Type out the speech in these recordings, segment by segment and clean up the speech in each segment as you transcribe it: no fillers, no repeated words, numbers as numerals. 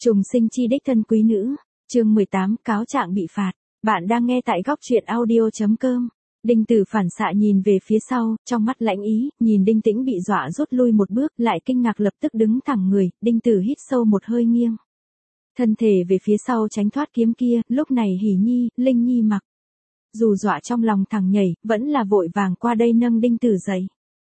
Trùng sinh chi đích thân quý nữ, chương 18, cáo trạng bị phạt. Bạn đang nghe tại góc truyện audio.com. Đinh Tử phản xạ nhìn về phía sau, trong mắt lãnh ý, nhìn Đinh Tĩnh bị dọa rút lui một bước, lại kinh ngạc lập tức đứng thẳng người, Đinh Tử hít sâu một hơi nghiêng. Thân thể về phía sau tránh thoát kiếm kia, lúc này Hỉ Nhi, Linh Nhi mặc. Dù dọa trong lòng thằng nhảy, vẫn là vội vàng qua đây nâng Đinh Tử dậy.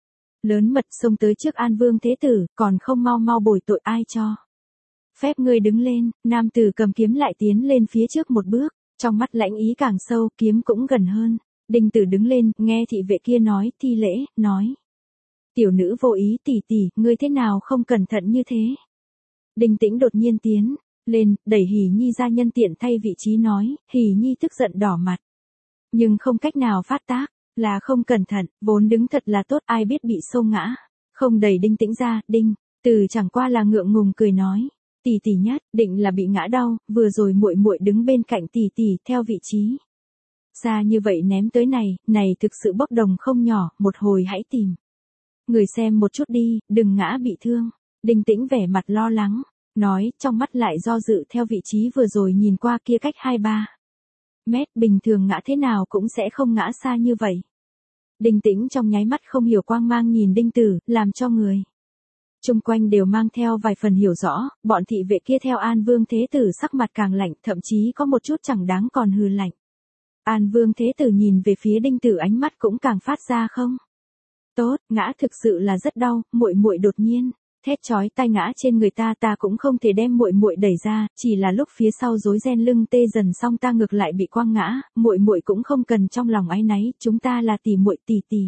Lớn mật xông tới trước An Vương Thế Tử, còn không mau mau bồi tội ai cho. Phép ngươi đứng lên, nam tử cầm kiếm lại tiến lên phía trước một bước, trong mắt lãnh ý càng sâu, kiếm cũng gần hơn. Đinh Tử đứng lên, nghe thị vệ kia nói, thi lễ, nói. Tiểu nữ vô ý tỷ tỷ, ngươi thế nào không cẩn thận như thế. Đinh Tĩnh đột nhiên tiến lên, đẩy Hỉ Nhi ra nhân tiện thay vị trí nói, Hỉ Nhi tức giận đỏ mặt. Nhưng không cách nào phát tác, là không cẩn thận, vốn đứng thật là tốt, ai biết bị xô ngã. Không đẩy Đinh Tĩnh ra, Đinh Tử chẳng qua là ngượng ngùng cười nói. Tỷ tỷ nhất, định là bị ngã đau, vừa rồi muội muội đứng bên cạnh tỷ tỷ theo vị trí. Xa như vậy ném tới này thực sự bốc đồng không nhỏ, một hồi hãy tìm. Người xem một chút đi, đừng ngã bị thương. Đinh Tĩnh vẻ mặt lo lắng, nói, trong mắt lại do dự theo vị trí vừa rồi nhìn qua kia cách 2-3 mét, bình thường ngã thế nào cũng sẽ không ngã xa như vậy. Đinh Tĩnh trong nháy mắt không hiểu quang mang nhìn Đinh Tử, làm cho người chung quanh đều mang theo vài phần hiểu rõ, bọn thị vệ kia theo An Vương Thế Tử sắc mặt càng lạnh, thậm chí có một chút chẳng đáng còn hừ lạnh. An Vương Thế Tử nhìn về phía Đinh Tử, ánh mắt cũng càng phát ra không tốt, ngã thực sự là rất đau, muội muội đột nhiên thét chói tai ngã trên người ta cũng không thể đem muội muội đẩy ra, chỉ là lúc phía sau rối ren lưng tê dần xong ta ngược lại bị quăng ngã, muội muội cũng không cần trong lòng áy náy, chúng ta là tỷ muội tỷ tỷ.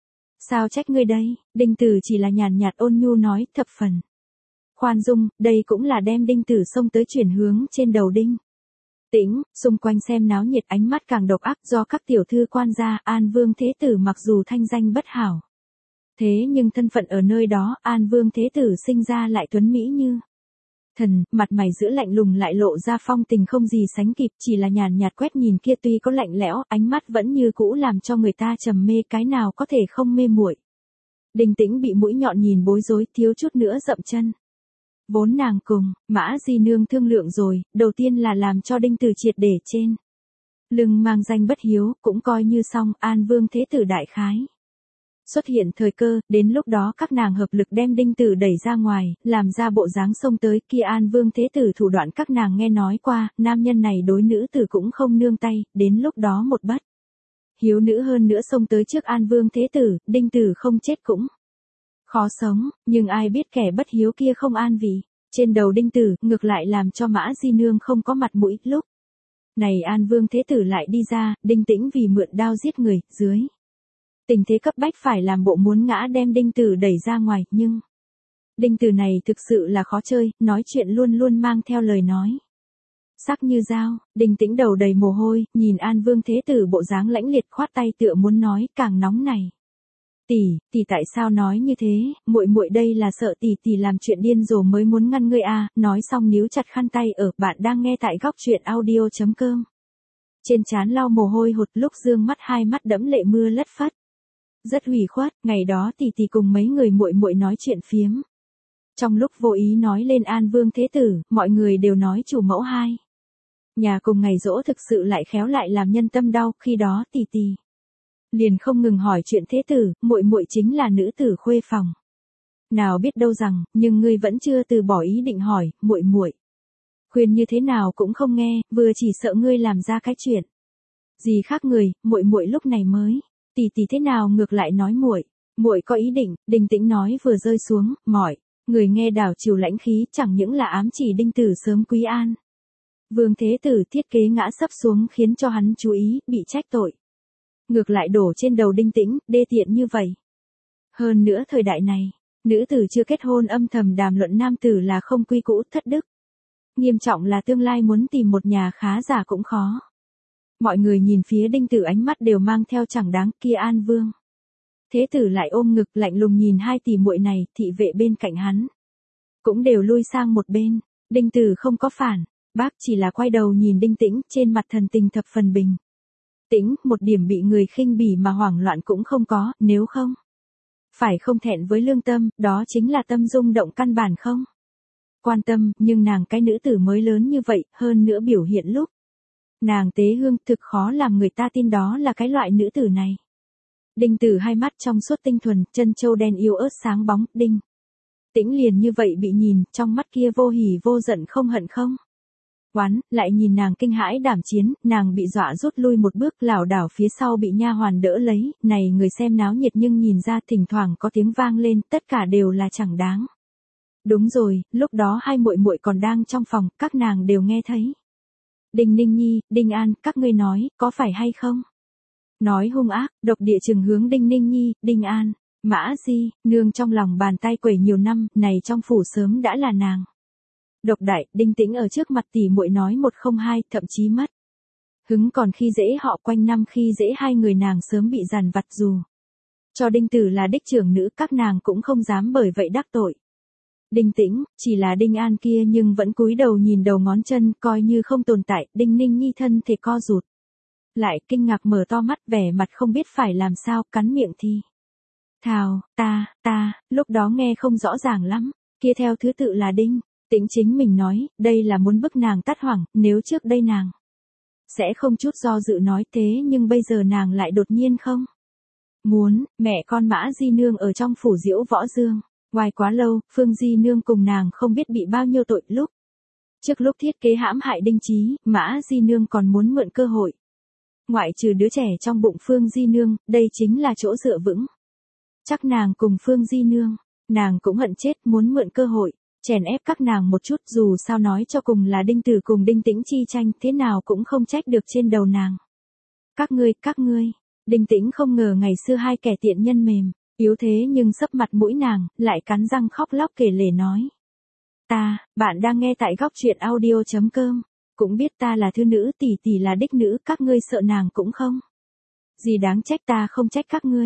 Sao trách ngươi đây? Đinh Tử chỉ là nhàn nhạt ôn nhu nói, thập phần khoan dung, đây cũng là đem Đinh Tử xông tới chuyển hướng trên đầu Đinh Tĩnh, xung quanh xem náo nhiệt, ánh mắt càng độc ác, do các tiểu thư quan gia. An Vương Thế Tử mặc dù thanh danh bất hảo, thế nhưng thân phận ở nơi đó, An Vương Thế Tử sinh ra lại tuấn mỹ như thần, mặt mày giữa lạnh lùng lại lộ ra phong tình không gì sánh kịp, chỉ là nhàn nhạt quét nhìn kia tuy có lạnh lẽo, ánh mắt vẫn như cũ làm cho người ta trầm mê, cái nào có thể không mê muội. Đinh Tĩnh bị mũi nhọn nhìn bối rối, thiếu chút nữa dậm chân. Vốn nàng cùng Mã Di Nương thương lượng rồi, đầu tiên là làm cho Đinh Tử triệt để trên lưng mang danh bất hiếu, cũng coi như xong. An Vương Thế Tử đại khái xuất hiện thời cơ, đến lúc đó các nàng hợp lực đem Đinh Tử đẩy ra ngoài, làm ra bộ dáng xông tới. Kia An Vương Thế Tử thủ đoạn các nàng nghe nói qua, nam nhân này đối nữ tử cũng không nương tay, đến lúc đó một bất hiếu nữ hơn nữa xông tới trước An Vương Thế Tử, Đinh Tử không chết cũng khó sống, nhưng ai biết kẻ bất hiếu kia không an vị trên đầu Đinh Tử, ngược lại làm cho Mã Di Nương không có mặt mũi. Lúc này An Vương Thế Tử lại đi ra, Đinh Tĩnh vì mượn đao giết người, dưới tình thế cấp bách phải làm bộ muốn ngã đem Đinh Tử đẩy ra ngoài, nhưng Đinh Tử này thực sự là khó chơi, nói chuyện luôn luôn mang theo lời nói sắc như dao. Đinh Tĩnh đầu đầy mồ hôi, nhìn An Vương Thế Tử bộ dáng lãnh liệt, khoát tay tựa muốn nói, càng nóng này. Tỷ tại sao nói như thế, muội muội đây là sợ tỷ làm chuyện điên rồ mới muốn ngăn ngươi à, nói xong níu chặt khăn tay ở. Bạn đang nghe tại góc truyện audio.com. Trên trán lau mồ hôi hột, lúc dương mắt hai mắt đẫm lệ mưa lất phất. Rất ủy khuất, ngày đó tỷ cùng mấy người muội muội nói chuyện phiếm. Trong lúc vô ý nói lên An Vương Thế Tử, mọi người đều nói chủ mẫu hai nhà cùng ngày giỗ thực sự lại khéo lại làm nhân tâm đau, khi đó tỷ liền không ngừng hỏi chuyện Thế Tử, muội muội chính là nữ tử khuê phòng. Nào biết đâu rằng, nhưng ngươi vẫn chưa từ bỏ ý định hỏi, muội khuyên như thế nào cũng không nghe, vừa chỉ sợ ngươi làm ra cái chuyện gì khác người, muội lúc này mới tỷ thế nào ngược lại nói muội có ý định. Đinh Tĩnh nói vừa rơi xuống, mọi người nghe đảo chiều lãnh khí, chẳng những là ám chỉ Đinh Tử sớm quý An Vương Thế Tử thiết kế ngã sấp xuống, khiến cho hắn chú ý, bị trách tội ngược lại đổ trên đầu Đinh Tĩnh, đê tiện như vậy. Hơn nữa thời đại này, nữ tử chưa kết hôn âm thầm đàm luận nam tử là không quy cũ, thất đức. Nghiêm trọng là tương lai muốn tìm một nhà khá giả cũng khó. Mọi người nhìn phía Đinh Tử ánh mắt đều mang theo chẳng đáng. Kia An Vương Thế Tử lại ôm ngực lạnh lùng nhìn hai tỷ muội này, thị vệ bên cạnh hắn cũng đều lui sang một bên. Đinh Tử không có phản bác, chỉ là quay đầu nhìn Đinh Tĩnh, trên mặt thần tình thập phần bình tĩnh, một điểm bị người khinh bỉ mà hoảng loạn cũng không có, nếu không phải không thẹn với lương tâm, đó chính là tâm rung động căn bản không quan tâm, nhưng nàng cái nữ tử mới lớn như vậy, hơn nữa biểu hiện lúc. Nàng tế hương thực khó làm người ta tin đó là cái loại nữ tử này. Đinh Tử hai mắt trong suốt tinh thuần, chân châu đen yếu ớt sáng bóng, Đinh Tĩnh liền như vậy bị nhìn, trong mắt kia vô hỉ vô giận không hận không. Oán, lại nhìn nàng kinh hãi đảm chiến, nàng bị dọa rút lui một bước, lảo đảo phía sau bị nha hoàn đỡ lấy, này người xem náo nhiệt nhưng nhìn ra thỉnh thoảng có tiếng vang lên, tất cả đều là chẳng đáng. Đúng rồi, lúc đó hai muội muội còn đang trong phòng, các nàng đều nghe thấy. Đinh Ninh Nhi, Đinh An, các ngươi nói, có phải hay không? Nói hung ác, độc địa chừng hướng Đinh Ninh Nhi, Đinh An, Mã Di, nương trong lòng bàn tay quẩy nhiều năm, này trong phủ sớm đã là nàng. Độc đại, Đinh Tĩnh ở trước mặt tỷ muội nói một không hai, thậm chí mất. Hứng còn khi dễ họ quanh năm khi dễ hai người nàng sớm bị giàn vặt dù. Cho Đinh Tử là đích trưởng nữ các nàng cũng không dám bởi vậy đắc tội. Đinh Tĩnh, chỉ là Đinh An kia nhưng vẫn cúi đầu nhìn đầu ngón chân coi như không tồn tại, Đinh Ninh Nhi thân thể co rụt. Lại kinh ngạc mở to mắt vẻ mặt không biết phải làm sao, cắn miệng thì. Thào, ta, lúc đó nghe không rõ ràng lắm, kia theo thứ tự là Đinh Tĩnh chính mình nói, đây là muốn bức nàng tắt hoảng, nếu trước đây nàng sẽ không chút do dự nói thế nhưng bây giờ nàng lại đột nhiên không. Muốn, mẹ con Mã Di Nương ở trong phủ Diễu Võ Dương, ngoài quá lâu, Phương Di Nương cùng nàng không biết bị bao nhiêu tội lúc. Trước lúc thiết kế hãm hại Đinh Chí, Mã Di Nương còn muốn mượn cơ hội. Ngoại trừ đứa trẻ trong bụng Phương Di Nương, đây chính là chỗ dựa vững. Chắc nàng cùng Phương Di Nương, nàng cũng hận chết muốn mượn cơ hội, chèn ép các nàng một chút dù sao nói cho cùng là Đinh Tử cùng Đinh Tĩnh chi tranh thế nào cũng không trách được trên đầu nàng. Các ngươi, Đinh Tĩnh không ngờ ngày xưa hai kẻ tiện nhân mềm, yếu thế nhưng sấp mặt mũi nàng, lại cắn răng khóc lóc kể lể nói. Bạn đang nghe tại góc truyện audio.com, cũng biết ta là thư nữ tỷ tỷ là đích nữ, các ngươi sợ nàng cũng không. Gì đáng trách ta không trách các ngươi.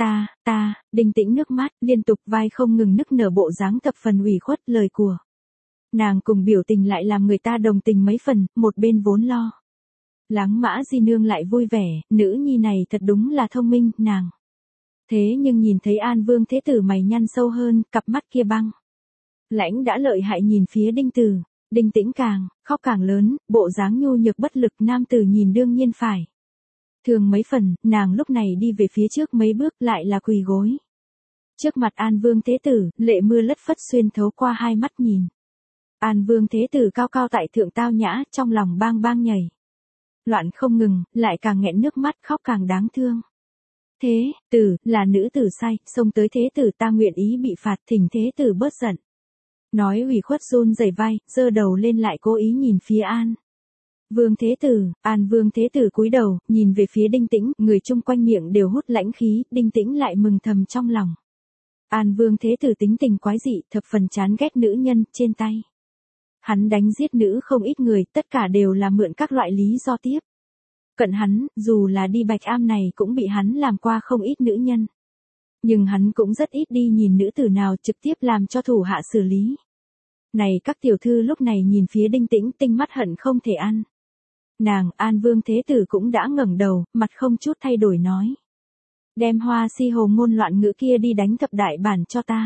Đinh Tĩnh nước mắt, liên tục vai không ngừng nức nở bộ dáng thập phần ủy khuất lời của. Nàng cùng biểu tình lại làm người ta đồng tình mấy phần, một bên vốn lo lắng Mã Di Nương lại vui vẻ, nữ nhi này thật đúng là thông minh, nàng. Thế nhưng nhìn thấy An Vương Thế Tử mày nhăn sâu hơn, cặp mắt kia băng lãnh đã lợi hại nhìn phía Đinh Tử, Đinh Tĩnh càng khóc càng lớn, bộ dáng nhu nhược bất lực nam tử nhìn đương nhiên phải. Thường mấy phần, nàng lúc này đi về phía trước mấy bước lại là quỳ gối. Trước mặt An Vương Thế Tử, lệ mưa lất phất xuyên thấu qua hai mắt nhìn. An Vương Thế Tử cao cao tại thượng tao nhã, trong lòng bang bang nhảy. Loạn không ngừng, lại càng nghẹn nước mắt khóc càng đáng thương. Thế tử, là nữ tử sai, xông tới Thế Tử ta nguyện ý bị phạt, thỉnh Thế Tử bớt giận. Nói ủy khuất run rẩy vai, giơ đầu lên lại cố ý nhìn phía An Vương Thế Tử. An Vương Thế Tử cúi đầu, nhìn về phía Đinh Tĩnh, người chung quanh miệng đều hút lãnh khí, Đinh Tĩnh lại mừng thầm trong lòng. An Vương Thế Tử tính tình quái dị, thập phần chán ghét nữ nhân, trên tay hắn đánh giết nữ không ít người, tất cả đều là mượn các loại lý do tiếp cận hắn, dù là đi Bạch Am này cũng bị hắn làm qua không ít nữ nhân. Nhưng hắn cũng rất ít đi nhìn nữ tử nào trực tiếp làm cho thủ hạ xử lý. Này các tiểu thư lúc này nhìn phía Đinh Tĩnh tinh mắt hận không thể ăn. Nàng, An Vương Thế Tử cũng đã ngẩng đầu, mặt không chút thay đổi nói. Đem Hoa Si hồ ngôn loạn ngữ kia đi đánh thập đại bản cho ta.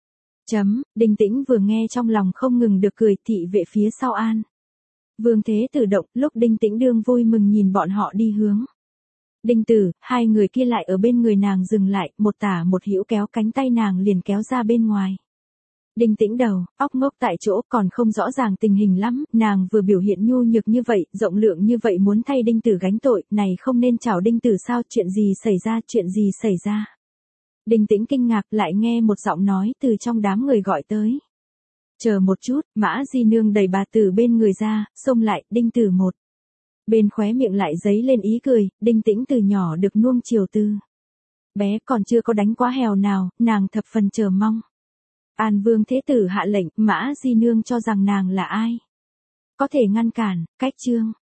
Đinh Tĩnh vừa nghe trong lòng không ngừng được cười, thị vệ phía sau An Vương Thế Tử động, lúc Đinh Tĩnh đương vui mừng nhìn bọn họ đi hướng Đinh Tử, hai người kia lại ở bên người nàng dừng lại, một tả một hữu kéo cánh tay nàng liền kéo ra bên ngoài. Đinh Tĩnh đầu, óc ngốc tại chỗ còn không rõ ràng tình hình lắm, nàng vừa biểu hiện nhu nhược như vậy, rộng lượng như vậy muốn thay Đinh Tử gánh tội, này không nên chào Đinh Tử sao, chuyện gì xảy ra. Đinh Tĩnh kinh ngạc lại nghe một giọng nói từ trong đám người gọi tới. Chờ một chút, Mã Di Nương đẩy bà tử bên người ra, xông lại, Đinh Tử một. Bên khóe miệng lại giấy lên ý cười, Đinh Tĩnh từ nhỏ được nuông chiều từ bé còn chưa có đánh quá hèo nào, nàng thập phần chờ mong. An Vương Thế Tử hạ lệnh, Mã Di Nương cho rằng nàng là ai? Có thể ngăn cản, cách chương.